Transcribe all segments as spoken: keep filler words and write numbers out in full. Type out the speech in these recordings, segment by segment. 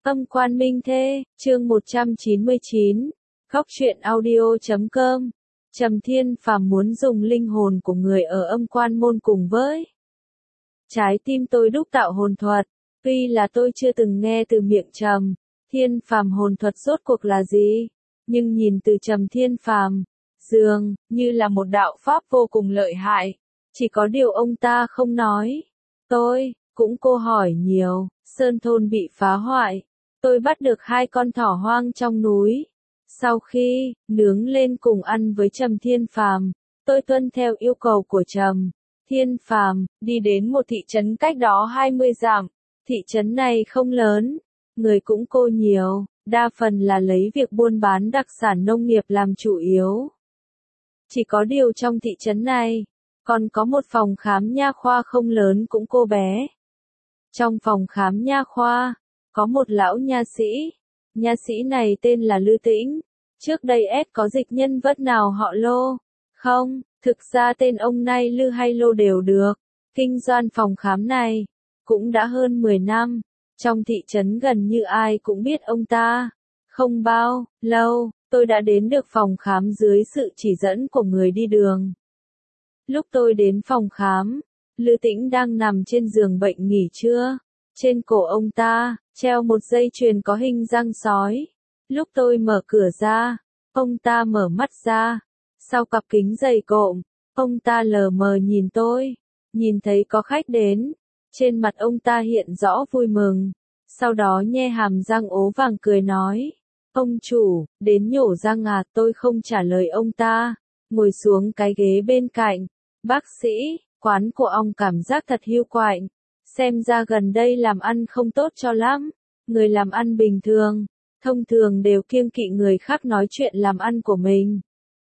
Âm quan minh thê, chương một trăm chín mươi chín, Góc truyện audio chấm com. Trầm Thiên Phàm muốn dùng linh hồn của người ở âm quan môn cùng với trái tim tôi đúc tạo hồn thuật. Tuy là tôi chưa từng nghe từ miệng Trầm Thiên Phàm hồn thuật rốt cuộc là gì, nhưng nhìn từ Trầm Thiên Phàm, dường như là một đạo pháp vô cùng lợi hại. Chỉ có điều ông ta không nói. Tôi cũng cô hỏi nhiều. Sơn thôn bị phá hoại. Tôi bắt được hai con thỏ hoang trong núi. Sau khi nướng lên cùng ăn với Trầm Thiên Phàm, tôi tuân theo yêu cầu của Trầm Thiên Phàm, đi đến một thị trấn cách đó hai mươi dặm. Thị trấn này không lớn, người cũng cô nhiều, đa phần là lấy việc buôn bán đặc sản nông nghiệp làm chủ yếu. Chỉ có điều trong thị trấn này, còn có một phòng khám nha khoa không lớn cũng cô bé. Trong phòng khám nha khoa, có một lão nha sĩ. Nha sĩ này tên là Lư Tĩnh. Trước đây S có dịch nhân vật nào họ Lô? Không, thực ra tên ông này Lư hay Lô đều được. Kinh doanh phòng khám này cũng đã hơn mười năm. Trong thị trấn gần như ai cũng biết ông ta. Không bao lâu, tôi đã đến được phòng khám dưới sự chỉ dẫn của người đi đường. Lúc tôi đến phòng khám, Lư Tĩnh đang nằm trên giường bệnh nghỉ trưa. Trên cổ ông ta treo một dây chuyền có hình răng sói. Lúc tôi mở cửa ra, ông ta mở mắt ra. Sau cặp kính dày cộm, ông ta lờ mờ nhìn tôi. Nhìn thấy có khách đến, trên mặt ông ta hiện rõ vui mừng. Sau đó nhe hàm răng ố vàng cười nói: "Ông chủ, đến nhổ răng à?" Tôi không trả lời ông ta, ngồi xuống cái ghế bên cạnh. "Bác sĩ, quán của ông cảm giác thật hiu quạnh. Xem ra gần đây làm ăn không tốt cho lắm." Người làm ăn bình thường, thông thường đều kiêng kỵ người khác nói chuyện làm ăn của mình.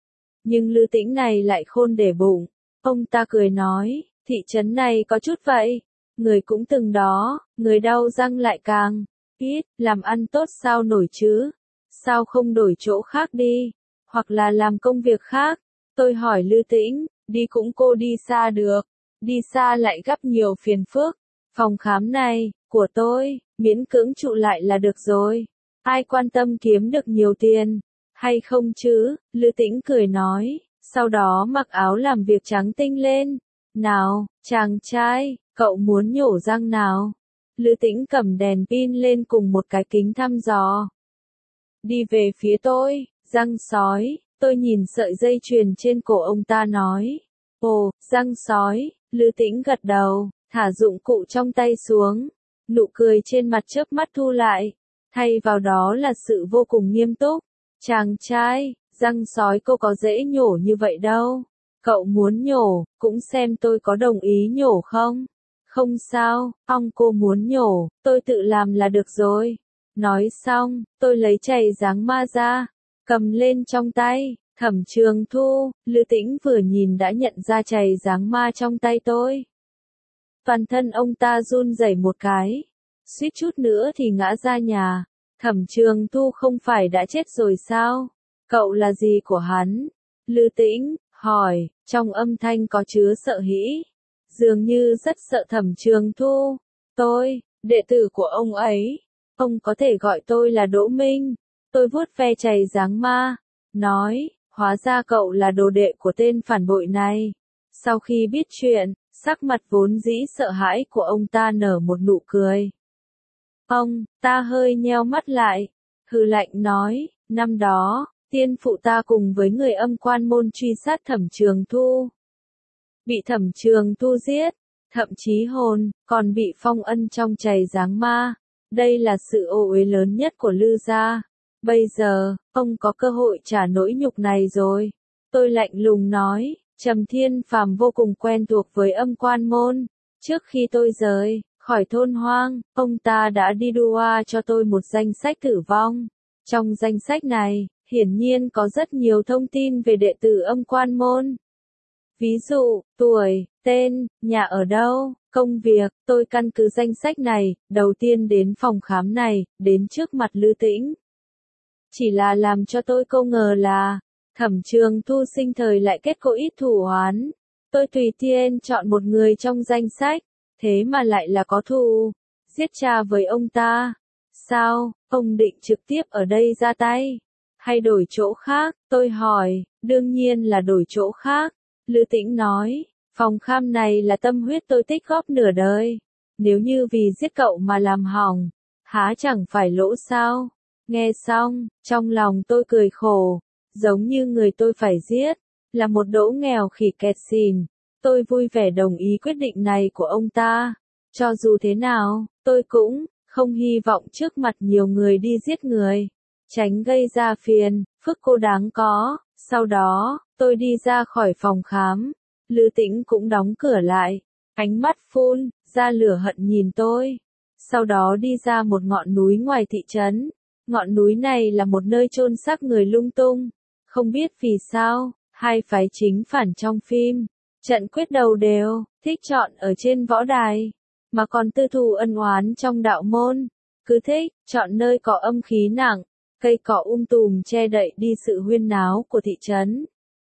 Nhưng Lư Tĩnh này lại khôn để bụng. Ông ta cười nói: "Thị trấn này có chút vậy. Người cũng từng đó, người đau răng lại càng ít, làm ăn tốt sao nổi chứ? Sao không đổi chỗ khác đi, hoặc là làm công việc khác?" Tôi hỏi Lư Tĩnh: "Đi cũng cô đi xa được, đi xa lại gặp nhiều phiền phức. Phòng khám này, của tôi, miễn cưỡng trụ lại là được rồi. Ai quan tâm kiếm được nhiều tiền, hay không chứ?" Lư Tĩnh cười nói, sau đó mặc áo làm việc trắng tinh lên. "Nào, chàng trai, cậu muốn nhổ răng nào?" Lư Tĩnh cầm đèn pin lên cùng một cái kính thăm dò. Đi về phía tôi, răng sói. Tôi nhìn sợi dây chuyền trên cổ ông ta nói: "Ồ, răng sói." Lư Tĩnh gật đầu, thả dụng cụ trong tay xuống. Nụ cười trên mặt chớp mắt thu lại, thay vào đó là sự vô cùng nghiêm túc. "Chàng trai, răng sói cô có dễ nhổ như vậy đâu. Cậu muốn nhổ, cũng xem tôi có đồng ý nhổ không." "Không sao, ông cô muốn nhổ, tôi tự làm là được rồi." Nói xong, tôi lấy chày dáng ma ra, cầm lên trong tay. "Thẩm Trường Thu." Lư Tĩnh vừa nhìn đã nhận ra chày dáng ma trong tay tôi. Toàn thân ông ta run rẩy một cái, suýt chút nữa thì ngã ra nhà. "Thẩm Trường Thu không phải đã chết rồi sao? Cậu là gì của hắn?" Lư Tĩnh hỏi, trong âm thanh có chứa sợ hãi, dường như rất sợ Thẩm Trường Thu. "Tôi, đệ tử của ông ấy. Ông có thể gọi tôi là Đỗ Minh." Tôi vuốt ve chày dáng ma, nói: "Hóa ra cậu là đồ đệ của tên phản bội này." Sau khi biết chuyện, sắc mặt vốn dĩ sợ hãi của ông ta nở một nụ cười. Ông ta hơi nheo mắt lại, hừ lạnh nói: "Năm đó, tiên phụ ta cùng với người âm quan môn truy sát Thẩm Trường Thu. Bị Thẩm Trường Thu giết, thậm chí hồn còn bị phong ân trong chày dáng ma. Đây là sự ô uế lớn nhất của Lư gia. Bây giờ, ông có cơ hội trả nỗi nhục này rồi." Tôi lạnh lùng nói. Trầm Thiên Phàm vô cùng quen thuộc với âm quan môn. Trước khi tôi rời khỏi thôn hoang, ông ta đã đi đua cho tôi một danh sách tử vong. Trong danh sách này, hiển nhiên có rất nhiều thông tin về đệ tử âm quan môn. Ví dụ, tuổi, tên, nhà ở đâu, công việc. Tôi căn cứ danh sách này, đầu tiên đến phòng khám này, đến trước mặt Lư Tĩnh. Chỉ là làm cho tôi không ngờ là Thẩm Trường Thu sinh thời lại kết có ít thù oán. Tôi tùy tiện chọn một người trong danh sách, thế mà lại là có thù giết cha với ông ta. Sao, ông định trực tiếp ở đây ra tay? Hay đổi chỗ khác? Tôi hỏi, đương nhiên là đổi chỗ khác. Lư Tĩnh nói, phòng khám này là tâm huyết tôi tích góp nửa đời. Nếu như vì giết cậu mà làm hỏng, há chẳng phải lỗ sao? Nghe xong, trong lòng tôi cười khổ, giống như người tôi phải giết, là một đỗ nghèo khỉ kẹt xìn. Tôi vui vẻ đồng ý quyết định này của ông ta. Cho dù thế nào, tôi cũng không hy vọng trước mặt nhiều người đi giết người, tránh gây ra phiền phức cô đáng có. Sau đó, tôi đi ra khỏi phòng khám. Lư Tĩnh cũng đóng cửa lại, ánh mắt phun ra lửa hận nhìn tôi. Sau đó đi ra một ngọn núi ngoài thị trấn. Ngọn núi này là một nơi chôn xác người lung tung. Không biết vì sao, hai phái chính phản trong phim trận quyết đầu đều thích chọn ở trên võ đài, mà còn tư thù ân oán trong đạo môn, cứ thích chọn nơi có âm khí nặng, cây cỏ um tùm che đậy đi sự huyên náo của thị trấn.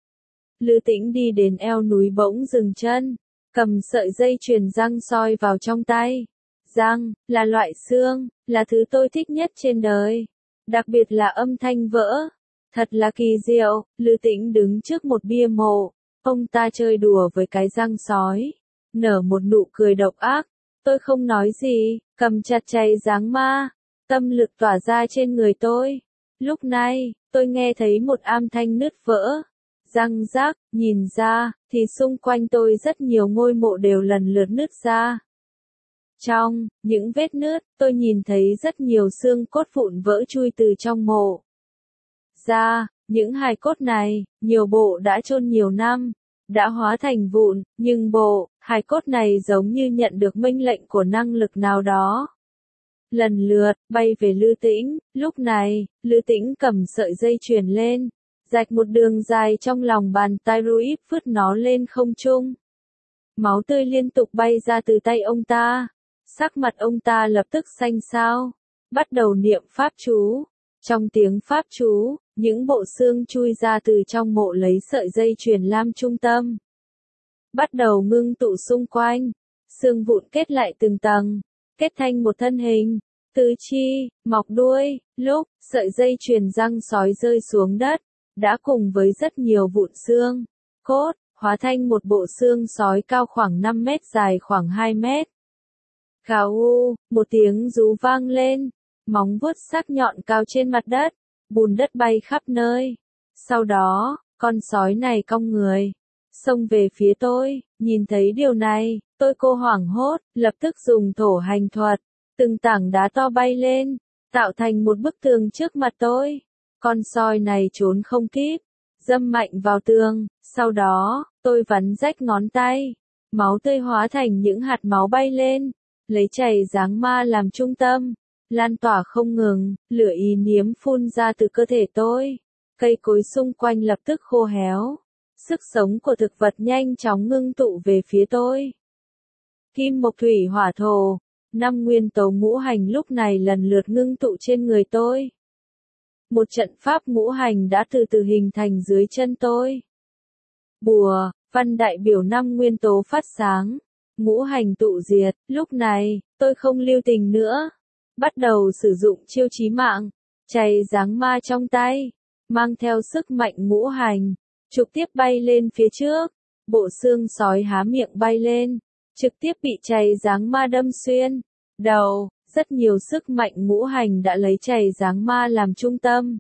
Lư Tĩnh đi đến eo núi bỗng dừng chân, cầm sợi dây chuyền răng soi vào trong tay. Răng là loại xương, là thứ tôi thích nhất trên đời, đặc biệt là âm thanh vỡ. Thật là kỳ diệu. Lư Tĩnh đứng trước một bia mộ, ông ta chơi đùa với cái răng sói, nở một nụ cười độc ác. Tôi không nói gì, cầm chặt chày dáng ma, tâm lực tỏa ra trên người tôi. Lúc này, tôi nghe thấy một âm thanh nứt vỡ, răng rác, nhìn ra, thì xung quanh tôi rất nhiều ngôi mộ đều lần lượt nứt ra. Trong những vết nứt, tôi nhìn thấy rất nhiều xương cốt vụn vỡ chui từ trong mộ ra. Những hài cốt này, nhiều bộ đã chôn nhiều năm, đã hóa thành vụn, nhưng bộ hài cốt này giống như nhận được mệnh lệnh của năng lực nào đó, lần lượt bay về Lư Tĩnh. Lúc này, Lư Tĩnh cầm sợi dây chuyền lên, rạch một đường dài trong lòng bàn tay Ruip, vứt nó lên không trung. Máu tươi liên tục bay ra từ tay ông ta. Sắc mặt ông ta lập tức xanh xao, bắt đầu niệm pháp chú. Trong tiếng pháp chú, những bộ xương chui ra từ trong mộ lấy sợi dây chuyền làm trung tâm, bắt đầu ngưng tụ xung quanh. Xương vụn kết lại từng tầng, kết thành một thân hình, tứ chi, mọc đuôi. Lúc sợi dây chuyền răng sói rơi xuống đất, đã cùng với rất nhiều vụn xương cốt, hóa thành một bộ xương sói cao khoảng năm mét, dài khoảng hai mét. Gào u, một tiếng rú vang lên, móng vuốt sắc nhọn cao trên mặt đất, bùn đất bay khắp nơi. Sau đó, con sói này cong người, xông về phía tôi. Nhìn thấy điều này, tôi cô hoảng hốt, lập tức dùng thổ hành thuật, từng tảng đá to bay lên, tạo thành một bức tường trước mặt tôi. Con sói này trốn không kịp, dâm mạnh vào tường. Sau đó, tôi vắn rách ngón tay, máu tươi hóa thành những hạt máu bay lên, lấy chày dáng ma làm trung tâm, lan tỏa không ngừng. Lửa ý niếm phun ra từ cơ thể tôi, cây cối xung quanh lập tức khô héo. Sức sống của thực vật nhanh chóng ngưng tụ về phía tôi. Kim mộc thủy hỏa thổ, năm nguyên tố ngũ hành lúc này lần lượt ngưng tụ trên người tôi. Một trận pháp ngũ hành đã từ từ hình thành dưới chân tôi. Bùa văn đại biểu năm nguyên tố phát sáng, ngũ hành tụ diệt. Lúc này, tôi không lưu tình nữa, bắt đầu sử dụng chiêu chí mạng, chày dáng ma trong tay, mang theo sức mạnh ngũ hành, trực tiếp bay lên phía trước. Bộ xương sói há miệng bay lên, trực tiếp bị chày dáng ma đâm xuyên đầu. Rất nhiều sức mạnh ngũ hành đã lấy chày dáng ma làm trung tâm,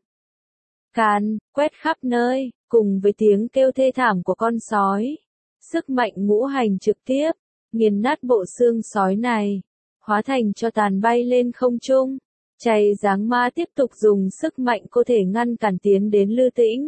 càn quét khắp nơi, cùng với tiếng kêu thê thảm của con sói. Sức mạnh ngũ hành trực tiếp nghiền nát bộ xương sói này, hóa thành tro tàn bay lên không trung. Chày dáng ma tiếp tục dùng sức mạnh có thể ngăn cản tiến đến Lư Tĩnh.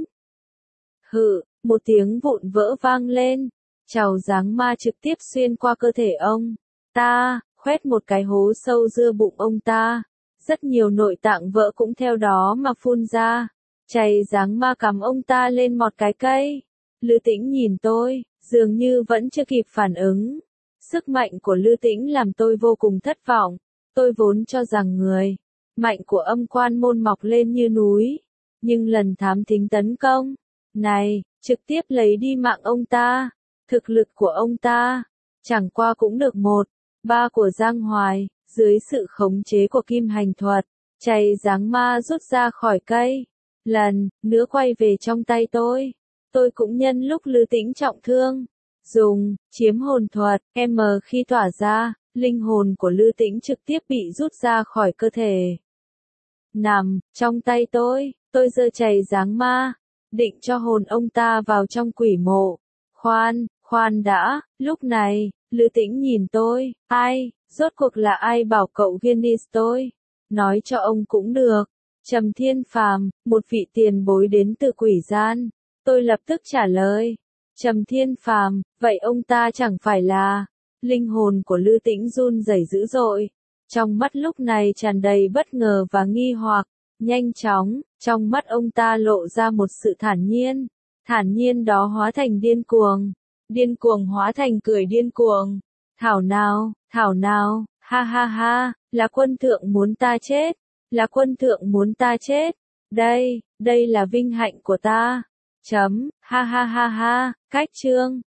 Hự, một tiếng vụn vỡ vang lên, trào dáng ma trực tiếp xuyên qua cơ thể ông ta, khoét một cái hố sâu giữa bụng ông ta. Rất nhiều nội tạng vỡ cũng theo đó mà phun ra. Chày dáng ma cắm ông ta lên một cái cây. Lư Tĩnh nhìn tôi, dường như vẫn chưa kịp phản ứng. Sức mạnh của Lư Tĩnh làm tôi vô cùng thất vọng. Tôi vốn cho rằng người mạnh của âm quan môn mọc lên như núi, nhưng lần thám thính tấn công này, trực tiếp lấy đi mạng ông ta. Thực lực của ông ta, chẳng qua cũng được một ba của Giang Hoài, dưới sự khống chế của kim hành thuật, Chày dáng ma rút ra khỏi cây. Lần nữa quay về trong tay tôi. Tôi cũng nhân lúc Lư Tĩnh trọng thương. Dùng, chiếm hồn thuật, M khi tỏa ra, linh hồn của Lư Tĩnh trực tiếp bị rút ra khỏi cơ thể. Nằm, trong tay tôi, tôi giơ chày dáng ma, định cho hồn ông ta vào trong quỷ mộ. Khoan, khoan đã, lúc này, Lư Tĩnh nhìn tôi, ai, rốt cuộc là ai bảo cậu Guinness tôi? Nói cho ông cũng được. Trầm Thiên Phàm, một vị tiền bối đến từ quỷ gian. Tôi lập tức trả lời. Trầm Thiên Phàm, vậy ông ta chẳng phải là... Linh hồn của Lư Tĩnh run rẩy dữ dội. Trong mắt lúc này tràn đầy bất ngờ và nghi hoặc. Nhanh chóng, trong mắt ông ta lộ ra một sự thản nhiên. Thản nhiên đó hóa thành điên cuồng. Điên cuồng hóa thành cười điên cuồng. Thảo nào, thảo nào, ha ha ha, là quân thượng muốn ta chết. Là quân thượng muốn ta chết. Đây, đây là vinh hạnh của ta. Chấm, ha ha ha ha, cách chương.